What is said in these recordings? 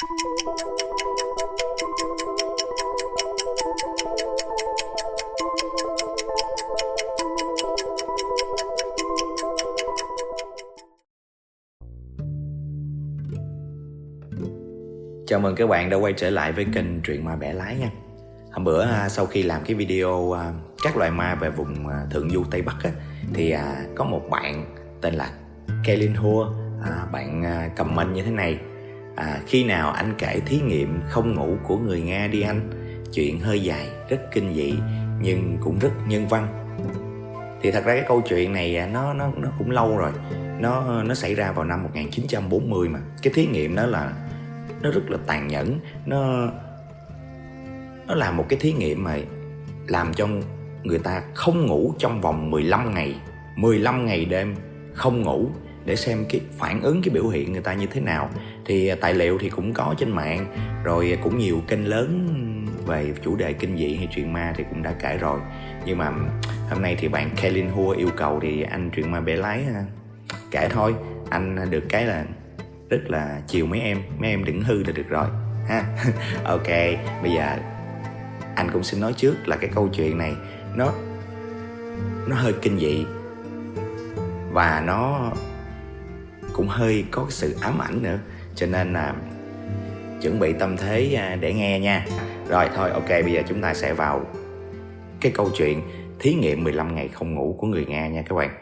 Chào mừng các bạn đã quay trở lại với kênh Truyện Ma Bẻ Lái nha. Hôm bữa sau khi làm cái video các loài ma về vùng Thượng Du Tây Bắc á, thì có một bạn tên là Kailin Hua, bạn comment như thế này: khi nào anh kể thí nghiệm không ngủ của người Nga đi anh? Chuyện hơi dài, rất kinh dị nhưng cũng rất nhân văn. Thì thật ra cái câu chuyện này nó cũng lâu rồi. Nó xảy ra vào năm 1940 mà. Cái thí nghiệm đó là nó rất là tàn nhẫn. Nó là một cái thí nghiệm mà làm cho người ta không ngủ trong vòng 15 ngày đêm không ngủ, để xem cái phản ứng, cái biểu hiện người ta như thế nào. Thì tài liệu thì cũng có trên mạng, rồi cũng nhiều kênh lớn về chủ đề kinh dị hay chuyện ma thì cũng đã kể rồi. Nhưng mà hôm nay thì bạn Kailin Hua yêu cầu thì anh Truyện Ma Bẻ Lái kể thôi. Anh được cái là rất là chiều mấy em đừng hư là được rồi ha. Ok, bây giờ anh cũng xin nói trước là cái câu chuyện này nó hơi kinh dị và nó cũng hơi có sự ám ảnh nữa, cho nên là chuẩn bị tâm thế để nghe nha. Rồi thôi, ok, bây giờ chúng ta sẽ vào cái câu chuyện thí nghiệm 15 ngày không ngủ của người Nga nha các bạn.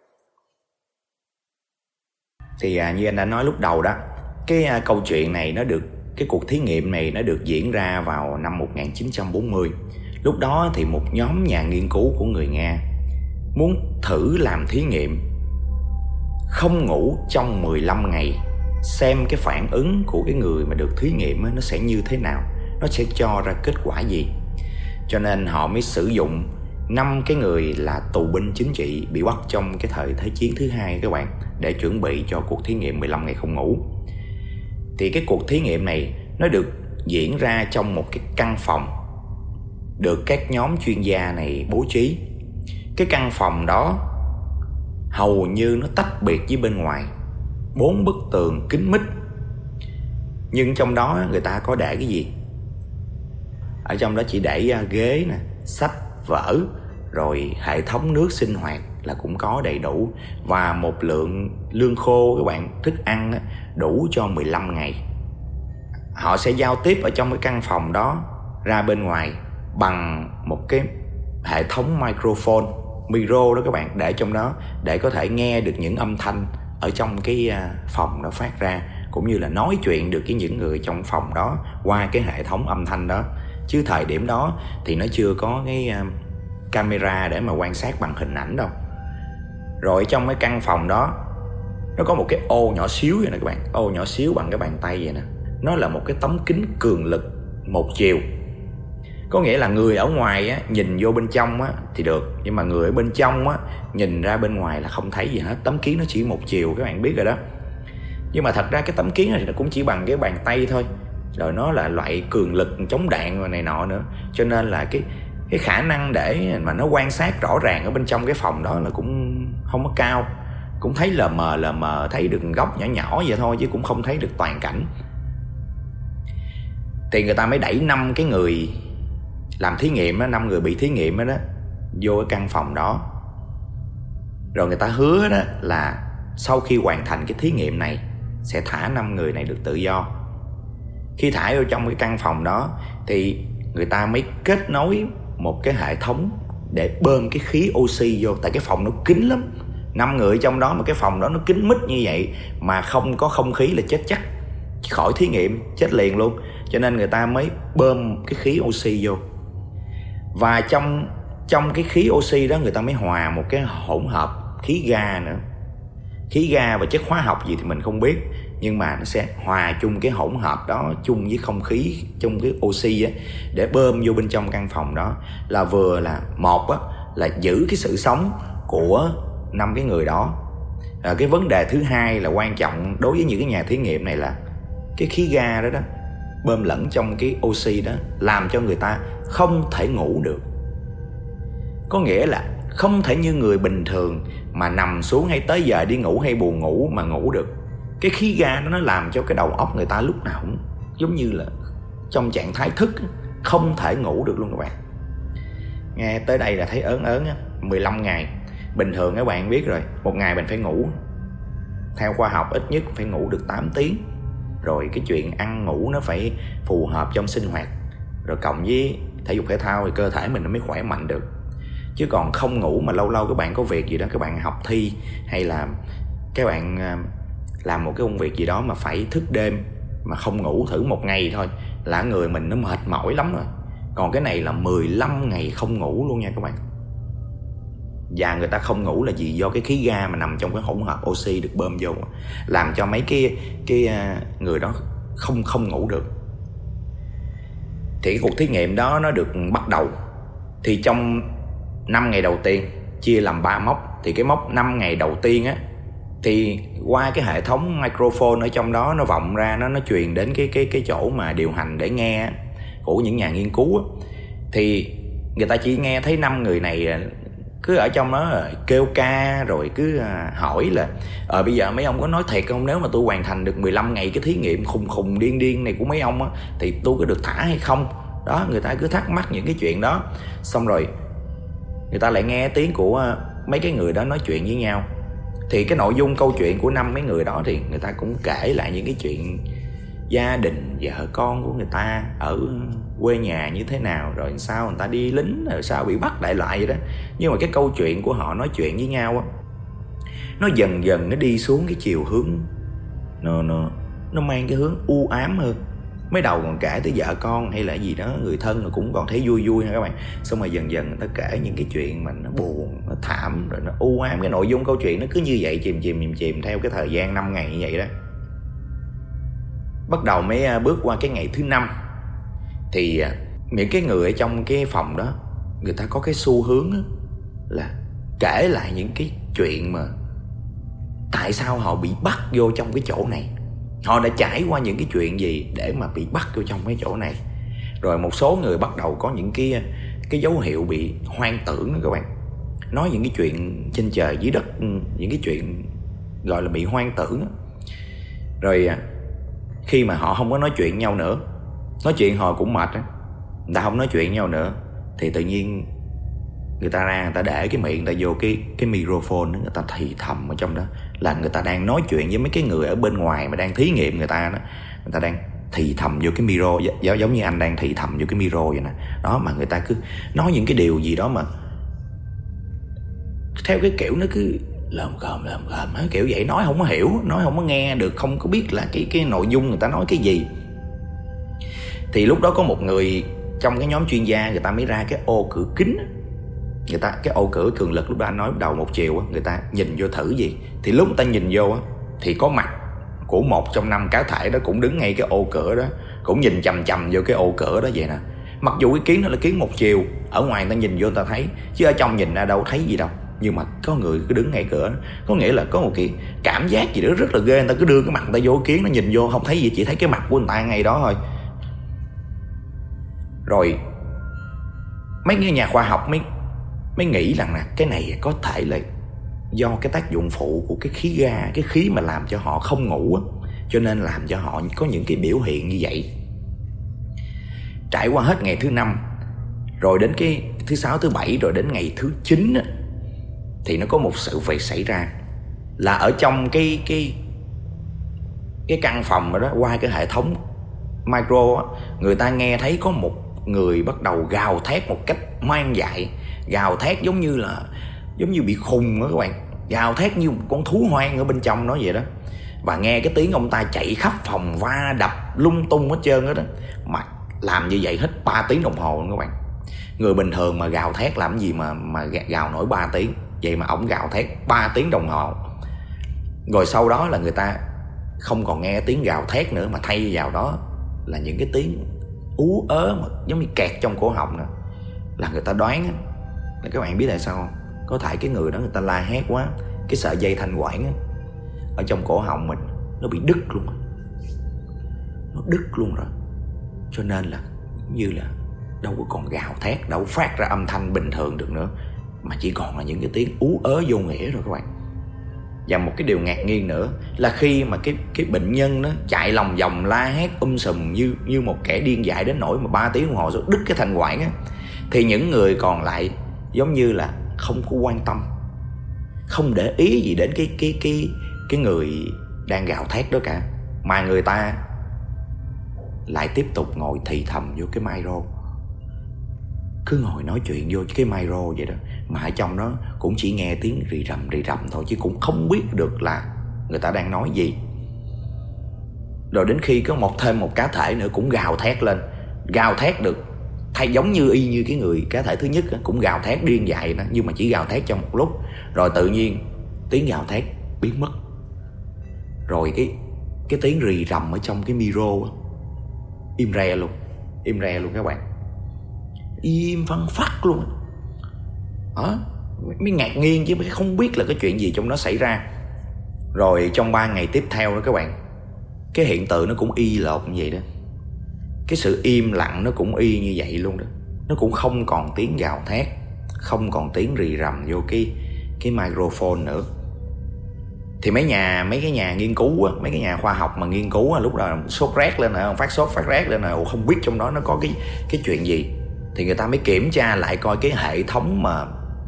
Thì như anh đã nói lúc đầu đó, cái câu chuyện này cái cuộc thí nghiệm này nó được diễn ra vào năm 1940. Lúc đó thì một nhóm nhà nghiên cứu của người Nga muốn thử làm thí nghiệm không ngủ trong 15 ngày, xem cái phản ứng của cái người mà được thí nghiệm nó sẽ như thế nào, nó sẽ cho ra kết quả gì. Cho nên họ mới sử dụng 5 cái người là tù binh chính trị bị bắt trong cái thời Thế chiến thứ hai các bạn, để chuẩn bị cho cuộc thí nghiệm 15 ngày không ngủ. Thì cái cuộc thí nghiệm này nó được diễn ra trong một cái căn phòng được các nhóm chuyên gia này bố trí. Cái căn phòng đó hầu như nó tách biệt với bên ngoài, 4 bức tường kín mít. Nhưng trong đó người ta có để cái gì? Ở trong đó chỉ để ghế nè, sách, vở, rồi hệ thống nước sinh hoạt là cũng có đầy đủ, và một lượng lương khô các bạn, thức ăn đủ cho 15 ngày. Họ sẽ giao tiếp ở trong cái căn phòng đó ra bên ngoài bằng một cái hệ thống micro đó các bạn, để trong đó để có thể nghe được những âm thanh ở trong cái phòng đó phát ra, cũng như là nói chuyện được với những người trong phòng đó qua cái hệ thống âm thanh đó. Chứ thời điểm đó thì nó chưa có cái camera để mà quan sát bằng hình ảnh đâu. Rồi trong cái căn phòng đó nó có một cái ô nhỏ xíu vậy nè các bạn, ô nhỏ xíu bằng cái bàn tay vậy nè. Nó là một cái tấm kính cường lực một chiều. Có nghĩa là người ở ngoài nhìn vô bên trong thì được, nhưng mà người ở bên trong nhìn ra bên ngoài là không thấy gì hết. Tấm kiến nó chỉ một chiều, các bạn biết rồi đó. Nhưng mà thật ra cái tấm kiến này nó cũng chỉ bằng cái bàn tay thôi. Rồi nó là loại cường lực chống đạn và này nọ nữa, cho nên là cái khả năng để mà nó quan sát rõ ràng ở bên trong cái phòng đó là cũng không có cao. Cũng thấy lờ mờ, thấy được góc nhỏ vậy thôi, chứ cũng không thấy được toàn cảnh. Thì người ta mới đẩy 5 cái người làm thí nghiệm 5 người bị thí nghiệm đó vô cái căn phòng đó. Rồi người ta hứa đó là sau khi hoàn thành cái thí nghiệm này sẽ thả 5 người này được tự do. Khi thả vô trong cái căn phòng đó thì người ta mới kết nối một cái hệ thống để bơm cái khí oxy vô. Tại cái phòng nó kín lắm, 5 người trong đó mà cái phòng đó nó kín mít như vậy mà không có không khí là chết chắc, khỏi thí nghiệm chết liền luôn. Cho nên người ta mới bơm cái khí oxy vô. Và trong cái khí oxy đó người ta mới hòa một cái hỗn hợp khí ga nữa. Khí ga và chất hóa học gì thì mình không biết, nhưng mà nó sẽ hòa chung cái hỗn hợp đó chung với không khí, chung cái oxy để bơm vô bên trong căn phòng đó. Là vừa là một là giữ cái sự sống của 5 cái người đó. Cái vấn đề thứ hai là quan trọng đối với những cái nhà thí nghiệm này là cái khí ga đó bơm lẫn trong cái oxy đó làm cho người ta không thể ngủ được. Có nghĩa là không thể như người bình thường mà nằm xuống hay tới giờ đi ngủ hay buồn ngủ mà ngủ được. Cái khí ga đó nó làm cho cái đầu óc người ta lúc nào giống như là trong trạng thái thức, không thể ngủ được luôn các bạn. Nghe tới đây là thấy ớn á. 15 ngày. Bình thường các bạn biết rồi, một ngày mình phải ngủ, theo khoa học ít nhất phải ngủ được 8 tiếng. Rồi cái chuyện ăn ngủ nó phải phù hợp trong sinh hoạt, rồi cộng với thể dục thể thao thì cơ thể mình nó mới khỏe mạnh được. Chứ còn không ngủ mà lâu lâu các bạn có việc gì đó, các bạn học thi hay là các bạn làm một cái công việc gì đó mà phải thức đêm mà không ngủ thử một ngày thôi là người mình nó mệt mỏi lắm rồi. Còn cái này là 15 ngày không ngủ luôn nha các bạn. Và người ta không ngủ là gì? Do cái khí ga mà nằm trong cái hỗn hợp oxy được bơm vô, làm cho mấy cái người đó không ngủ được. Thì cái cuộc thí nghiệm đó nó được bắt đầu. Thì trong 5 ngày đầu tiên chia làm 3 mốc. Thì cái mốc 5 ngày đầu tiên á, thì qua cái hệ thống microphone ở trong đó nó vọng ra, nó truyền đến cái chỗ mà điều hành để nghe của những nhà nghiên cứu á. Thì người ta chỉ nghe thấy 5 người này cứ ở trong đó kêu ca, rồi cứ hỏi là bây giờ mấy ông có nói thiệt không, nếu mà tôi hoàn thành được 15 ngày cái thí nghiệm khùng điên này của mấy ông á, thì tôi có được thả hay không. Đó, người ta cứ thắc mắc những cái chuyện đó. Xong rồi người ta lại nghe tiếng của mấy cái người đó nói chuyện với nhau. Thì cái nội dung câu chuyện của 5 mấy người đó thì người ta cũng kể lại những cái chuyện gia đình, vợ con của người ta ở quê nhà như thế nào, rồi sao người ta đi lính, rồi sao bị bắt đại loại vậy đó. Nhưng mà cái câu chuyện của họ nói chuyện với nhau á, nó dần dần nó đi xuống cái chiều hướng nó mang cái hướng u ám hơn. Mới đầu còn kể tới vợ con hay là gì đó, người thân cũng còn thấy vui vui ha các bạn. Xong rồi dần dần người ta kể những cái chuyện mà nó buồn, nó thảm, rồi nó u ám. Cái nội dung câu chuyện nó cứ như vậy, chìm theo cái thời gian 5 ngày như vậy đó. Bắt đầu mới bước qua cái ngày thứ 5. Thì những cái người ở trong cái phòng đó, người ta có cái xu hướng là kể lại những cái chuyện mà tại sao họ bị bắt vô trong cái chỗ này, họ đã trải qua những cái chuyện gì để mà bị bắt vô trong cái chỗ này. Rồi một số người bắt đầu có những cái dấu hiệu bị hoang tưởng đó các bạn. Nói những cái chuyện trên trời dưới đất, những cái chuyện gọi là bị hoang tưởng. Rồi khi mà họ không có nói chuyện nhau nữa, nói chuyện họ cũng mệt á, người ta không nói chuyện nhau nữa, thì tự nhiên người ta ra, người ta để cái miệng người ta vô cái microphone đó, người ta thì thầm ở trong đó, là người ta đang nói chuyện với mấy cái người ở bên ngoài mà đang thí nghiệm người ta đó. Người ta đang thì thầm vô cái micro, giống như anh đang thì thầm vô cái micro vậy nè. Đó, mà người ta cứ nói những cái điều gì đó mà theo cái kiểu nó cứ lờm khờm kiểu vậy, nói không có hiểu, nói không có nghe được, không có biết là cái nội dung người ta nói cái gì. Thì lúc đó có một người trong cái nhóm chuyên gia, người ta mới ra cái ô cửa kính. Người ta, cái ô cửa cường lực lúc đó anh nói đầu một chiều, người ta nhìn vô thử gì. Thì lúc người ta nhìn vô thì có mặt của một trong 5 cá thể đó cũng đứng ngay cái ô cửa đó, cũng nhìn chằm vô cái ô cửa đó vậy nè. Mặc dù cái kiến đó là kiến một chiều, ở ngoài người ta nhìn vô người ta thấy, chứ ở trong nhìn ra đâu thấy gì đâu. Nhưng mà có người cứ đứng ngay cửa đó. Có nghĩa là có một cái cảm giác gì đó rất là ghê. Người ta cứ đưa cái mặt người ta vô kiến, nó nhìn vô không thấy gì, chỉ thấy cái mặt của người ta ngay đó thôi. Rồi mấy cái nhà khoa học mới nghĩ rằng là cái này có thể là do cái tác dụng phụ của cái khí ga, cái khí mà làm cho họ không ngủ á, cho nên làm cho họ có những cái biểu hiện như vậy. Trải qua hết ngày thứ 5, rồi đến cái thứ 6, thứ 7, rồi đến ngày thứ 9 á, thì nó có một sự việc xảy ra. Là ở trong cái căn phòng đó, qua cái hệ thống micro á, người ta nghe thấy có một người bắt đầu gào thét một cách hoang dại. Gào thét giống như bị khùng đó các bạn. Gào thét như một con thú hoang ở bên trong nó vậy đó. Và nghe cái tiếng ông ta chạy khắp phòng, va đập lung tung hết trơn đó. Mà làm như vậy hết 3 tiếng đồng hồ các bạn. Người bình thường mà gào thét làm gì mà gào nổi 3 tiếng. Vậy mà ổng gào thét 3 tiếng đồng hồ. Rồi sau đó là người ta không còn nghe tiếng gào thét nữa, mà thay vào đó là những cái tiếng ú ớ mà giống như kẹt trong cổ họng nè. Là người ta đoán á, là các bạn biết tại sao không? Có thể cái người đó người ta la hét quá, cái sợi dây thanh quản á, ở trong cổ họng mình nó bị đứt luôn. Nó đứt luôn rồi. Cho nên là như là đâu có còn gào thét, đâu phát ra âm thanh bình thường được nữa, mà chỉ còn là những cái tiếng ú ớ vô nghĩa rồi các bạn. Và một cái điều ngạc nhiên nữa là khi mà cái bệnh nhân nó chạy lòng vòng la hét sùm như một kẻ điên dại đến nỗi mà 3 tiếng đồng hồ rồi đứt cái thanh quản á, thì những người còn lại giống như là không có quan tâm, không để ý gì đến cái người đang gào thét đó cả, mà người ta lại tiếp tục ngồi thì thầm vô cái micro, cứ ngồi nói chuyện vô cái micro vậy đó, mà ở trong đó cũng chỉ nghe tiếng rì rầm thôi, chứ cũng không biết được là người ta đang nói gì. Rồi đến khi có thêm một cá thể nữa cũng gào thét lên, gào thét được thay giống như y như cái người cá thể thứ nhất cũng gào thét điên dại đó, nhưng mà chỉ gào thét trong một lúc, rồi tự nhiên tiếng gào thét biến mất, rồi cái tiếng rì rầm ở trong cái micro im re luôn các bạn, im phăng phắc luôn đó. Mới ngạc nhiên chứ không biết là cái chuyện gì trong đó xảy ra. Rồi trong 3 ngày tiếp theo đó các bạn, cái hiện tượng nó cũng y lột như vậy đó, cái sự im lặng nó cũng y như vậy luôn đó, nó cũng không còn tiếng gào thét, không còn tiếng rì rầm vô cái microphone nữa. Thì mấy cái nhà nghiên cứu á, mấy cái nhà khoa học mà nghiên cứu á, lúc đó sốt rét lên rồi, phát rét lên rồi, không biết trong đó nó có cái chuyện gì, thì người ta mới kiểm tra lại coi cái hệ thống mà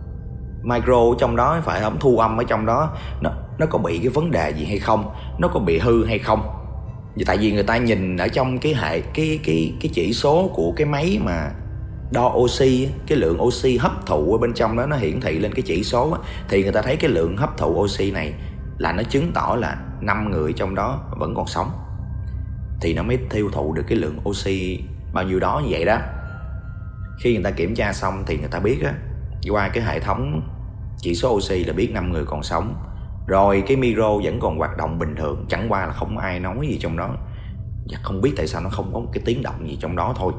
micro trong đó, phải không, thu âm ở trong đó nó có bị cái vấn đề gì hay không, nó có bị hư hay không. Vì tại vì người ta nhìn ở trong cái chỉ số của cái máy mà đo oxy, cái lượng oxy hấp thụ ở bên trong đó nó hiển thị lên cái chỉ số á, thì người ta thấy cái lượng hấp thụ oxy này là nó chứng tỏ là 5 người trong đó vẫn còn sống, thì nó mới tiêu thụ được cái lượng oxy bao nhiêu đó như vậy đó. Khi người ta kiểm tra xong thì người ta biết á, qua cái hệ thống chỉ số oxy là biết 5 người còn sống. Rồi cái micro vẫn còn hoạt động bình thường, chẳng qua là không ai nói gì trong đó, và không biết tại sao nó không có một cái tiếng động gì trong đó thôi.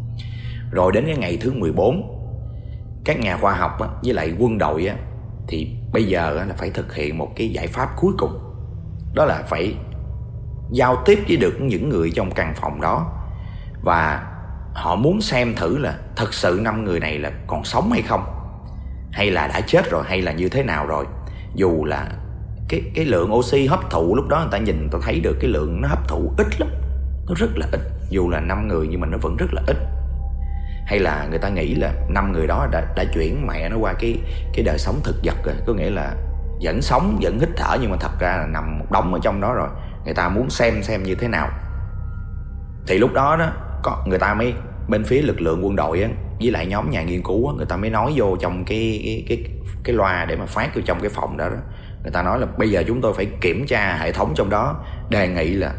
Rồi đến cái ngày thứ 14, các nhà khoa học á, với lại quân đội á, thì bây giờ á, là phải thực hiện một cái giải pháp cuối cùng, đó là phải giao tiếp với được những người trong căn phòng đó, và họ muốn xem thử là thật sự 5 người này là còn sống hay không, hay là đã chết rồi, hay là như thế nào rồi. Dù là cái lượng oxy hấp thụ lúc đó người ta nhìn người ta thấy được cái lượng nó hấp thụ ít lắm, nó rất là ít, dù là 5 người nhưng mà nó vẫn rất là ít. Hay là người ta nghĩ là 5 người đó đã chuyển mẹ nó qua cái đời sống thực vật rồi, có nghĩa là vẫn sống, vẫn hít thở, nhưng mà thật ra là nằm một đống ở trong đó rồi. Người ta muốn xem như thế nào. Thì lúc đó người ta mới, bên phía lực lượng quân đội á, với lại nhóm nhà nghiên cứu á, người ta mới nói vô trong cái loa để mà phát vô trong cái phòng đó. Người ta nói là bây giờ chúng tôi phải kiểm tra hệ thống trong đó, đề nghị là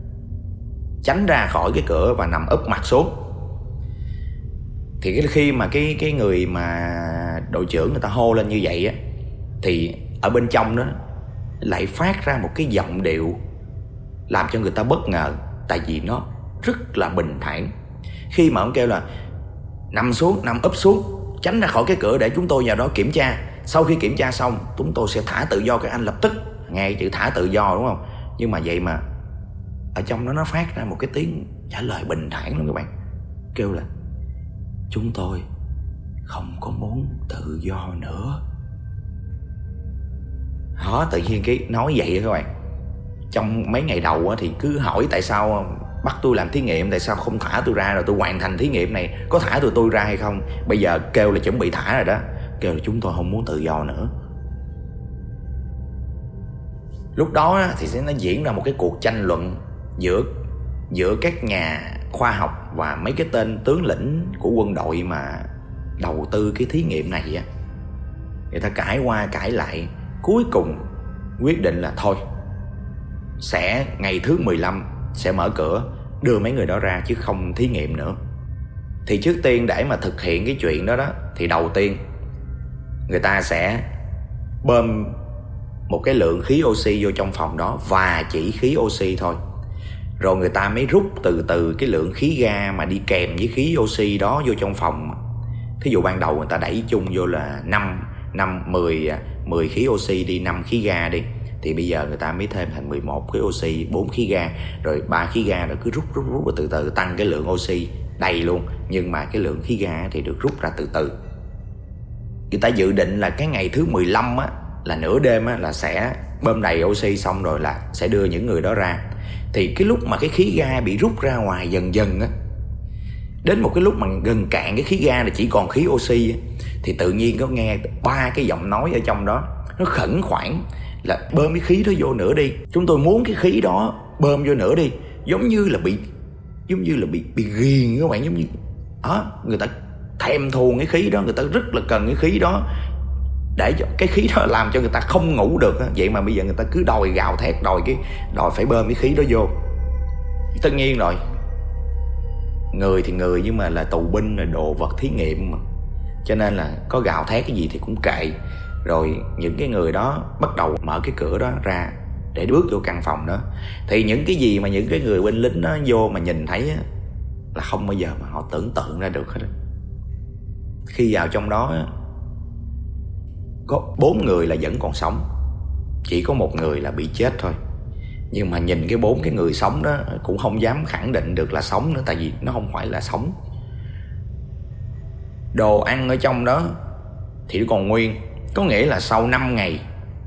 tránh ra khỏi cái cửa và nằm úp mặt xuống. Thì khi mà cái người mà đội trưởng người ta hô lên như vậy á, thì ở bên trong đó lại phát ra một cái giọng điệu làm cho người ta bất ngờ, tại vì nó rất là bình thản. Khi mà ông kêu là nằm xuống, nằm úp xuống, tránh ra khỏi cái cửa để chúng tôi vào đó kiểm tra, sau khi kiểm tra xong chúng tôi sẽ thả tự do các anh lập tức. Nghe chữ thả tự do đúng không? Nhưng mà vậy mà ở trong đó nó phát ra một cái tiếng trả lời bình thản luôn các bạn, kêu là chúng tôi không có muốn tự do nữa. Đó, tự nhiên cái nói vậy các bạn. Trong mấy ngày đầu thì cứ hỏi tại sao bắt tôi làm thí nghiệm, tại sao không thả tôi ra rồi tôi hoàn thành thí nghiệm này, có thả tôi ra hay không. Bây giờ kêu là chuẩn bị thả rồi đó, kêu là chúng tôi không muốn tự do nữa. Lúc đó thì sẽ nó diễn ra một cái cuộc tranh luận giữa các nhà khoa học và mấy cái tên tướng lĩnh của quân đội mà đầu tư cái thí nghiệm này á. Người ta cãi qua cãi lại, cuối cùng quyết định là thôi, sẽ ngày thứ 15 sẽ mở cửa đưa mấy người đó ra chứ không thí nghiệm nữa. Thì trước tiên để mà thực hiện cái chuyện đó thì đầu tiên người ta sẽ bơm một cái lượng khí oxy vô trong phòng đó, và chỉ khí oxy thôi. Rồi người ta mới rút từ từ cái lượng khí ga mà đi kèm với khí oxy đó vô trong phòng. Thí dụ ban đầu người ta đẩy chung vô là 10 khí oxy đi, 5 khí ga đi, thì bây giờ người ta mới thêm thành 11 khí oxy, 4 khí ga, rồi 3 khí ga, rồi cứ rút và từ từ tăng cái lượng oxy đầy luôn. Nhưng mà cái lượng khí ga thì được rút ra từ từ. Người ta dự định là cái ngày thứ 15 á, là nửa đêm á, là sẽ bơm đầy oxy xong rồi là sẽ đưa những người đó ra. Thì cái lúc mà cái khí ga bị rút ra ngoài dần dần á, đến một cái lúc mà gần cạn cái khí ga là chỉ còn khí oxy á, thì tự nhiên có nghe 3 cái giọng nói ở trong đó, nó khẩn khoản là bơm cái khí đó vô nữa đi, chúng tôi muốn cái khí đó bơm vô nữa đi. Giống như là bị ghiền các bạn, giống như đó, người ta thèm thuồng cái khí đó, người ta rất là cần cái khí đó, để cho cái khí đó làm cho người ta không ngủ được. Vậy mà bây giờ người ta cứ đòi gào thét, đòi phải bơm cái khí đó vô. Tất nhiên rồi, người thì người nhưng mà là tù binh, là đồ vật thí nghiệm mà, cho nên là có gào thét cái gì thì cũng kệ. Rồi những cái người đó bắt đầu mở cái cửa đó ra để bước vô căn phòng đó. Thì những cái gì mà những cái người binh lính đó vô mà nhìn thấy á, là không bao giờ mà họ tưởng tượng ra được hết. Khi vào trong đó có 4 người là vẫn còn sống, chỉ có 1 người là bị chết thôi. Nhưng mà nhìn cái 4 cái người sống đó cũng không dám khẳng định được là sống nữa, tại vì nó không phải là sống. Đồ ăn ở trong đó thì nó còn nguyên, có nghĩa là sau 5 ngày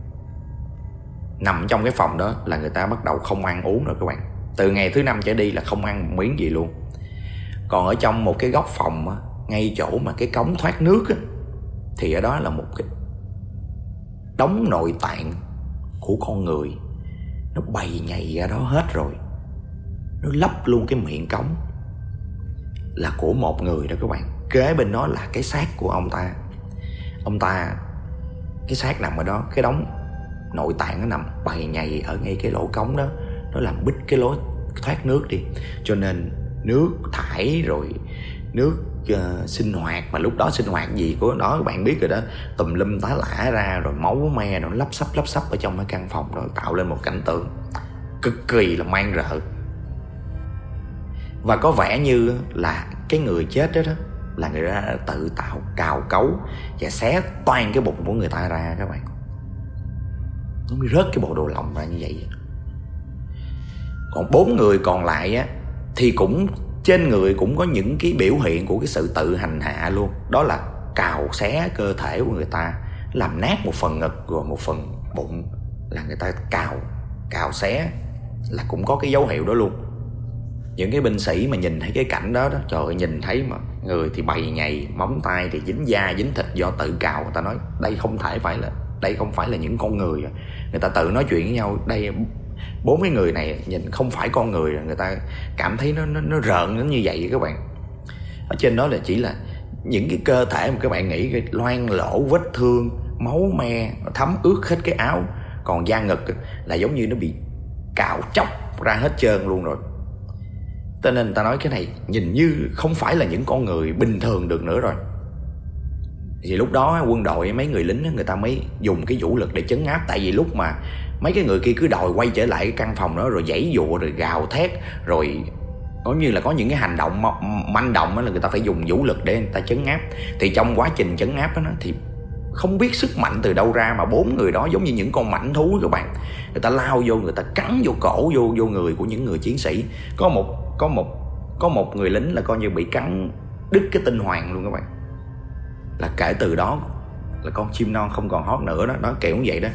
nằm trong cái phòng đó là người ta bắt đầu không ăn uống rồi các bạn. Từ ngày thứ 5 trở đi là không ăn một miếng gì luôn. Còn ở trong một cái góc phòng á, ngay chỗ mà cái cống thoát nước á, thì ở đó là một cái đống nội tạng của con người. Nó bày nhầy ra đó hết rồi, nó lấp luôn cái miệng cống, là của một người đó các bạn. Kế bên đó là cái xác của ông ta, cái xác nằm ở đó, cái đống nội tạng nó nằm bày nhầy ở ngay cái lỗ cống đó. Nó làm bít cái lối thoát nước đi, cho nên nước thải rồi nước sinh hoạt, mà lúc đó sinh hoạt gì của đó các bạn biết rồi đó, tùm lum tá lả ra, rồi máu me nó lấp sấp ở trong cái căn phòng đó, tạo lên một cảnh tượng cực kỳ là man rợ. Và có vẻ như là cái người chết đó là người ta tự tạo cào cấu và xé toan cái bụng của người ta ra các bạn. Nó mới rớt cái bộ đồ lòng ra như vậy. Còn 4 người còn lại á, thì cũng trên người cũng có những cái biểu hiện của cái sự tự hành hạ luôn. Đó là cào xé cơ thể của người ta, làm nát một phần ngực rồi một phần bụng, là người ta cào xé, là cũng có cái dấu hiệu đó luôn. Những cái binh sĩ mà nhìn thấy cái cảnh đó, trời ơi, nhìn thấy mà người thì bầy nhầy, móng tay thì dính da dính thịt do tự cào. Người ta nói đây không phải là những con người. Người ta tự nói chuyện với nhau, đây 4 cái người này nhìn không phải con người. Người ta cảm thấy nó rợn nó như vậy các bạn. Ở trên đó là chỉ là những cái cơ thể mà các bạn nghĩ cái loang lỗ vết thương, máu me thấm ướt hết cái áo. Còn da ngực là giống như nó bị cào chóc ra hết trơn luôn rồi. Cho nên người ta nói cái này nhìn như không phải là những con người bình thường được nữa rồi. Thì lúc đó quân đội, mấy người lính người ta mới dùng cái vũ lực để trấn áp. Tại vì lúc mà mấy cái người kia cứ đòi quay trở lại cái căn phòng đó, rồi giãy giụa, rồi gào thét, rồi giống như là có những cái hành động manh động đó, là người ta phải dùng vũ lực để người ta trấn áp. Thì trong quá trình trấn áp đó thì không biết sức mạnh từ đâu ra mà 4 người đó giống như những con mãnh thú các bạn. Người ta lao vô, người ta cắn vô cổ, vô người của những người chiến sĩ. Có một người lính là coi như bị cắn đứt cái tinh hoàng luôn các bạn. Là kể từ đó là con chim non không còn hót nữa đó, đó kiểu như vậy đó.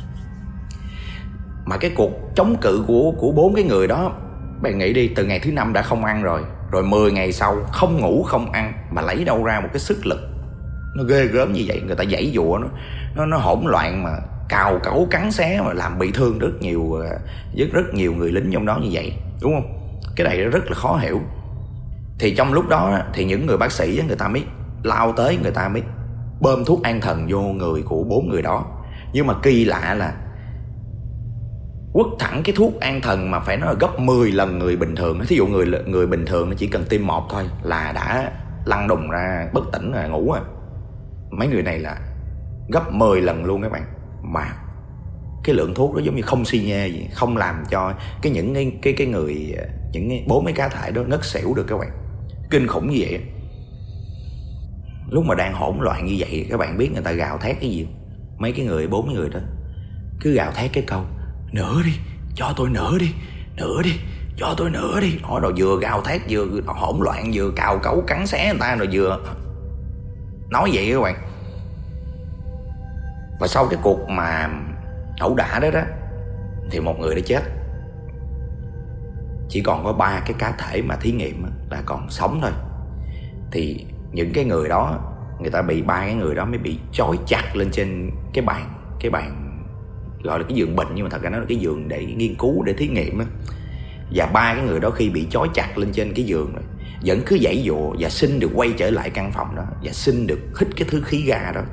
Mà cái cuộc chống cự của 4 cái người đó, bạn nghĩ đi, từ ngày thứ 5 đã không ăn rồi 10 ngày sau không ngủ không ăn, mà lấy đâu ra một cái sức lực nó ghê gớm như vậy. Người ta giãy giụa, nó hỗn loạn mà cào cấu cắn xé mà làm bị thương rất nhiều người lính trong đó như vậy, đúng không? Cái này rất là khó hiểu. Thì trong lúc đó thì những người bác sĩ người ta mới lao tới, người ta mới bơm thuốc an thần vô người của 4 người đó. Nhưng mà kỳ lạ là quất thẳng cái thuốc an thần mà phải nói là gấp 10 lần người bình thường. Thí dụ người bình thường nó chỉ cần tiêm 1 thôi là đã lăn đùng ra bất tỉnh rồi, ngủ rồi. Mấy người này là gấp 10 lần luôn các bạn. Mà cái lượng thuốc đó giống như không xi nhê gì, không làm cho những người, những 4 cá thể đó ngất xỉu được các bạn. Kinh khủng như vậy. Lúc mà đang hỗn loạn như vậy, các bạn biết người ta gào thét cái gì? Mấy cái người, 4 người đó cứ gào thét cái câu nữa đi, cho tôi nữa đi, cho tôi nữa đi. Họ rồi vừa gào thét, vừa hỗn loạn, vừa cào cấu cắn xé người ta, rồi vừa nói vậy các bạn. Và sau cái cuộc mà ẩu đả đó thì một người đã chết. Chỉ còn có 3 cái cá thể mà thí nghiệm là còn sống thôi. Thì những cái người đó, người ta bị 3 cái người đó mới bị trói chặt lên trên cái bàn gọi là cái giường bệnh, nhưng mà thật ra nó là cái giường để nghiên cứu, để thí nghiệm á. Và 3 cái người đó khi bị trói chặt lên trên cái giường rồi vẫn cứ giãy giụa và xin được quay trở lại căn phòng đó, và xin được hít cái thứ khí ga đó.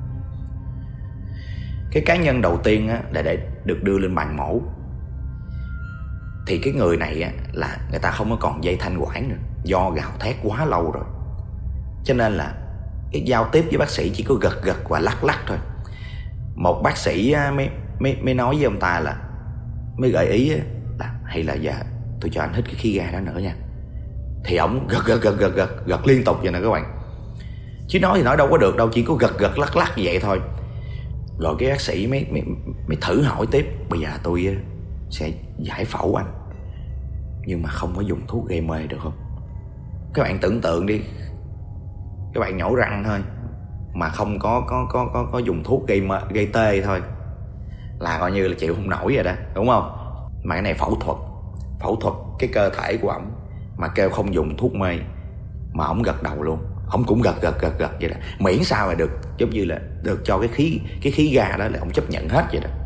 Cái cá nhân đầu tiên á, là để được đưa lên bàn mổ. Thì cái người này á, là người ta không có còn dây thanh quản nữa, do gào thét quá lâu rồi, cho nên là cái giao tiếp với bác sĩ chỉ có gật gật và lắc lắc thôi. Một bác sĩ mới nói với ông ta là, mới gợi ý là hay là giờ tôi cho anh hít cái khí ga đó nữa nha. Thì ổng gật liên tục vậy nè các bạn. Chứ nói thì nói đâu có được đâu, chỉ có gật lắc lắc như vậy thôi. Rồi cái bác sĩ mới thử hỏi tiếp, bây giờ tôi sẽ giải phẫu anh, nhưng mà không có dùng thuốc gây mê được không? Các bạn tưởng tượng đi, các bạn nhổ răng thôi mà không có dùng thuốc gây tê thôi là coi như là chịu không nổi rồi đó, đúng không? Mà cái này phẫu thuật cái cơ thể của ổng, mà kêu không dùng thuốc mê mà ổng gật đầu luôn. Ổng cũng gật vậy đó, miễn sao là được, giống như là được cho cái khí ga đó là ổng chấp nhận hết vậy đó.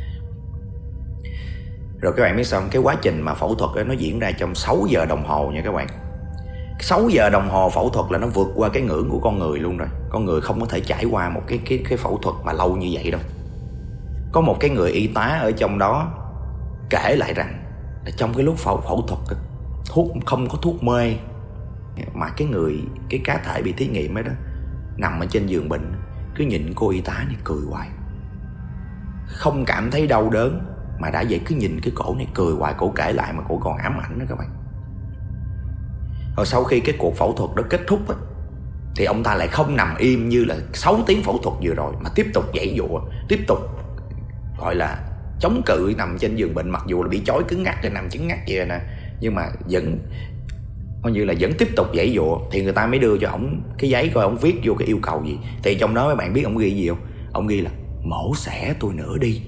Rồi các bạn biết xong, cái quá trình mà phẫu thuật đó, nó diễn ra trong 6 giờ đồng hồ nha các bạn. 6 giờ đồng hồ phẫu thuật là nó vượt qua cái ngưỡng của con người luôn rồi. Con người không có thể trải qua một cái phẫu thuật mà lâu như vậy đâu. Có một cái người y tá ở trong đó kể lại rằng là trong cái lúc phẫu thuật thuốc không có thuốc mê, mà cái cá thể bị thí nghiệm ấy đó nằm ở trên giường bệnh, cứ nhìn cô y tá này cười hoài, không cảm thấy đau đớn, mà đã vậy cứ nhìn cái cổ này cười hoài. Cổ kể lại mà cổ còn ám ảnh đó các bạn. Rồi sau khi cái cuộc phẫu thuật đó kết thúc á, thì ông ta lại không nằm im như là 6 tiếng phẫu thuật vừa rồi, mà tiếp tục giãy giụa, tiếp tục gọi là chống cự nằm trên giường bệnh. Mặc dù là bị trói cứng ngắc rồi, nằm cứng ngắc vậy nè, nhưng mà vẫn coi như là vẫn tiếp tục giãy giụa. Thì người ta mới đưa cho ổng cái giấy coi ổng viết vô cái yêu cầu gì. Thì trong đó mấy bạn biết ổng ghi gì không? Ổng ghi là mổ xẻ tôi nữa đi.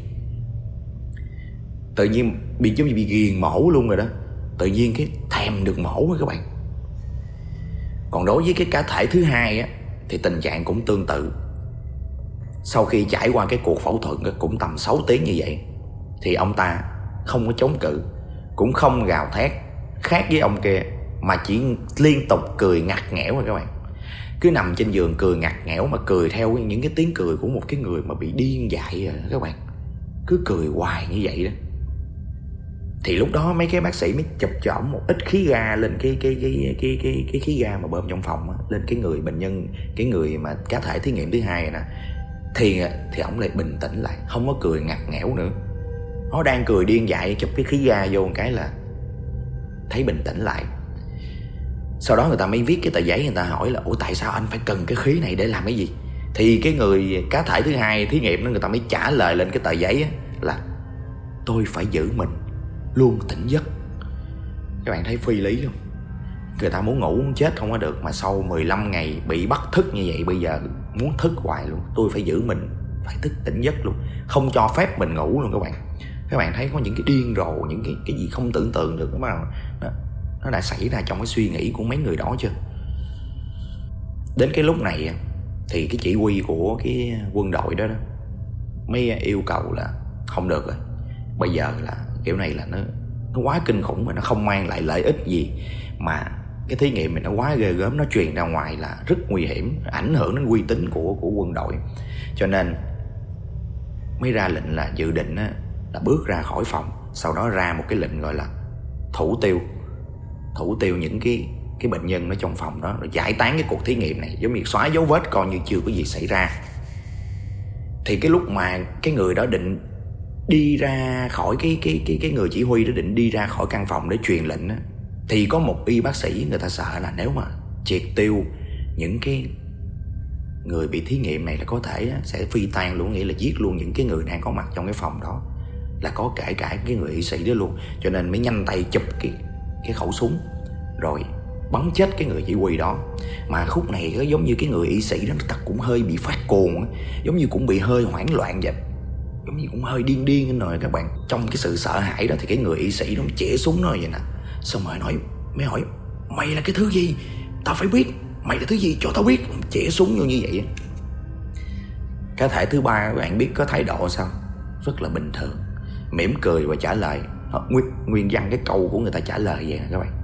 Tự nhiên bị giống như bị ghiền mổ luôn rồi đó. Tự nhiên cái thèm được mổ đó các bạn. Còn đối với cái cá thể thứ hai á, thì tình trạng cũng tương tự. Sau khi trải qua cái cuộc phẫu thuật cũng tầm 6 tiếng như vậy, thì ông ta không có chống cự, cũng không gào thét khác với ông kia, mà chỉ liên tục cười ngặt nghẽo rồi các bạn. Cứ nằm trên giường cười ngặt nghẽo, mà cười theo những cái tiếng cười của một cái người mà bị điên dại rồi các bạn. Cứ cười hoài như vậy đó. Thì lúc đó mấy cái bác sĩ mới chụp cho ổng một ít khí ga lên cái khí ga mà bơm trong phòng á, lên cái người bệnh nhân, cái người mà cá thể thí nghiệm thứ hai này nè. Thì ổng lại bình tĩnh lại, không có cười ngặt nghẽo nữa. Nó đang cười điên dại, chụp cái khí ga vô một cái là thấy bình tĩnh lại. Sau đó người ta mới viết cái tờ giấy, người ta hỏi là ủa tại sao anh phải cần cái khí này để làm cái gì? Thì cái người cá thể thứ hai thí nghiệm đó, người ta mới trả lời lên cái tờ giấy á, là tôi phải giữ mình luôn tỉnh giấc. Các bạn thấy phi lý không? Người ta muốn ngủ muốn chết không có được, mà sau 15 ngày bị bắt thức như vậy, bây giờ muốn thức hoài luôn. Tôi phải giữ mình phải tỉnh giấc luôn, không cho phép mình ngủ luôn các bạn. Các bạn thấy có những cái điên rồ, những cái gì không tưởng tượng được mà nó đã xảy ra trong cái suy nghĩ của mấy người đó chưa? Đến cái lúc này thì cái chỉ huy của cái quân đội đó mới yêu cầu là không được rồi, bây giờ là kiểu này là nó quá kinh khủng mà nó không mang lại lợi ích gì, mà cái thí nghiệm này nó quá ghê gớm, nó truyền ra ngoài là rất nguy hiểm, ảnh hưởng đến uy tín của quân đội. Cho nên mới ra lệnh là dự định là bước ra khỏi phòng, sau đó ra một cái lệnh gọi là thủ tiêu những cái bệnh nhân ở trong phòng đó, rồi giải tán cái cuộc thí nghiệm này, giống như xóa dấu vết coi như chưa có gì xảy ra. Thì cái lúc mà cái người đó định đi ra khỏi cái người chỉ huy đó định đi ra khỏi căn phòng để truyền lệnh á, thì có một y bác sĩ người ta sợ là nếu mà triệt tiêu những cái người bị thí nghiệm này là có thể sẽ phi tan luôn, nghĩa là giết luôn những cái người đang có mặt trong cái phòng đó, là có kể cả cái người y sĩ đó luôn. Cho nên mới nhanh tay chụp cái khẩu súng rồi bắn chết cái người chỉ huy đó. Mà khúc này có giống như cái người y sĩ đó cũng hơi bị phát cuồng, giống như cũng bị hơi hoảng loạn vậy. giống như cũng hơi điên điên rồi các bạn. Trong cái sự sợ hãi đó thì cái người y sĩ nó chĩa súng nó vậy nè. Xong rồi mới hỏi mày là cái thứ gì? Tao phải biết. Mày là thứ gì cho tao biết. Chĩa súng vô như vậy. Cá thể thứ ba các bạn biết có thái độ sao? Rất là bình thường, mỉm cười và trả lời nguyên văn cái câu của người ta trả lời vậy nè các bạn.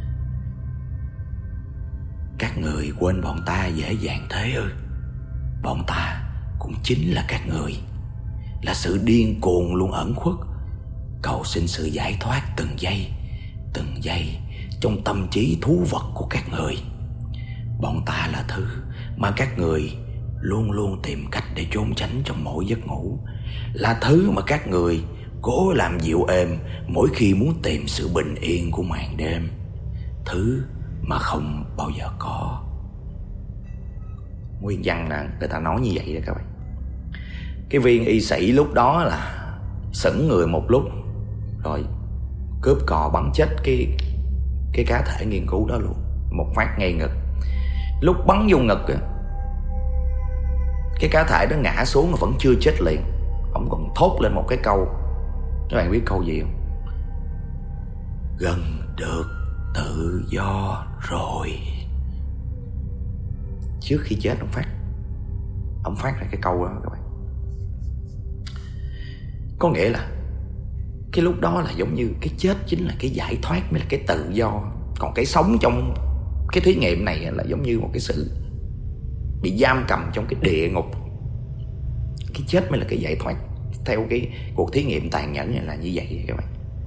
Các người quên bọn ta dễ dàng thế ư? Bọn ta cũng chính là các người, là sự điên cuồng luôn ẩn khuất, cầu xin sự giải thoát từng giây trong tâm trí thú vật của các người. Bọn ta là thứ mà các người luôn luôn tìm cách để trốn tránh trong mỗi giấc ngủ, là thứ mà các người cố làm dịu êm mỗi khi muốn tìm sự bình yên của màn đêm, thứ mà không bao giờ có. Nguyên văn là người ta nói như vậy đó các bạn. Cái viên y sĩ lúc đó là sững người một lúc, rồi cướp cò bắn chết cái cá thể nghiên cứu đó luôn, một phát ngay ngực. Lúc bắn vô ngực á, cái cá thể đó ngã xuống mà vẫn chưa chết liền. Ông còn thốt lên một cái câu, các bạn biết câu gì không? Gần được tự do rồi. Trước khi chết ông phát ra cái câu đó các bạn. Có nghĩa là cái lúc đó là giống như cái chết chính là cái giải thoát, mới là cái tự do. Còn cái sống trong cái thí nghiệm này là giống như một cái sự bị giam cầm trong cái địa ngục. Cái chết mới là cái giải thoát. Theo cái cuộc thí nghiệm tàn nhẫn này là như vậy các bạn.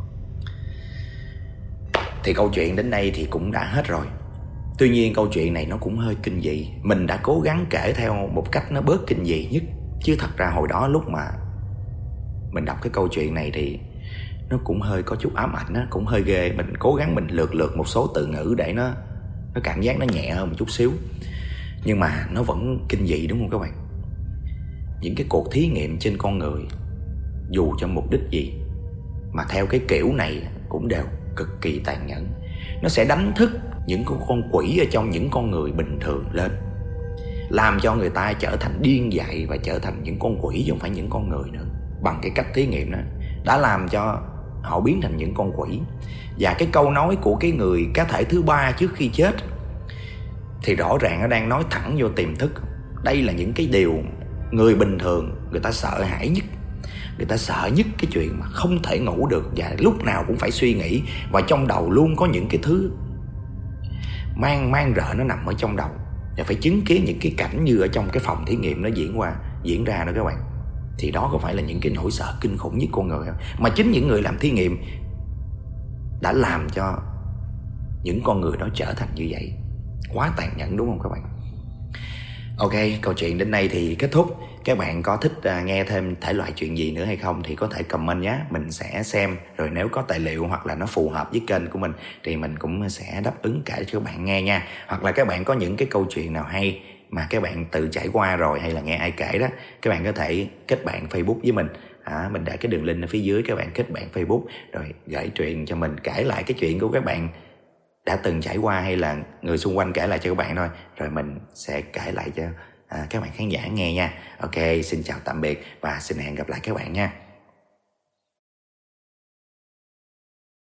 Thì câu chuyện đến đây thì cũng đã hết rồi. Tuy nhiên câu chuyện này nó cũng hơi kinh dị. Mình đã cố gắng kể theo một cách nó bớt kinh dị nhất. Chứ thật ra hồi đó lúc mà mình đọc cái câu chuyện này thì nó cũng hơi có chút ám ảnh, nó cũng hơi ghê. Mình cố gắng mình lược một số từ ngữ để nó cảm giác nó nhẹ hơn một chút xíu. Nhưng mà nó vẫn kinh dị đúng không các bạn? Những cái cuộc thí nghiệm trên con người, dù cho mục đích gì mà theo cái kiểu này cũng đều cực kỳ tàn nhẫn. Nó sẽ đánh thức những con quỷ ở trong những con người bình thường lên, làm cho người ta trở thành điên dại và trở thành những con quỷ chứ không phải những con người nữa. Bằng cái cách thí nghiệm đó đã làm cho họ biến thành những con quỷ. Và cái câu nói của cái người cá thể thứ ba trước khi chết thì rõ ràng nó đang nói thẳng vô tiềm thức. Đây là những cái điều người bình thường người ta sợ hãi nhất. Người ta sợ nhất cái chuyện mà không thể ngủ được và lúc nào cũng phải suy nghĩ, và trong đầu luôn có những cái thứ mang rợ nó nằm ở trong đầu, và phải chứng kiến những cái cảnh như ở trong cái phòng thí nghiệm nó diễn ra đó các bạn. Thì đó có phải là những cái nỗi sợ kinh khủng nhất con người không? Mà chính những người làm thí nghiệm đã làm cho những con người đó trở thành như vậy. Quá tàn nhẫn đúng không các bạn? Ok, câu chuyện đến đây thì kết thúc. Các bạn có thích nghe thêm thể loại chuyện gì nữa hay không thì có thể comment nhé. Mình sẽ xem, rồi nếu có tài liệu hoặc là nó phù hợp với kênh của mình thì mình cũng sẽ đáp ứng kể cho các bạn nghe nha. Hoặc là các bạn có những cái câu chuyện nào hay mà các bạn tự trải qua rồi hay là nghe ai kể đó, các bạn có thể kết bạn Facebook với mình. Mình để cái đường link ở phía dưới, các bạn kết bạn Facebook rồi gửi chuyện cho mình, kể lại cái chuyện của các bạn đã từng trải qua hay là người xung quanh kể lại cho các bạn thôi, rồi mình sẽ kể lại cho các bạn khán giả nghe nha. Ok, xin chào tạm biệt và xin hẹn gặp lại các bạn nha.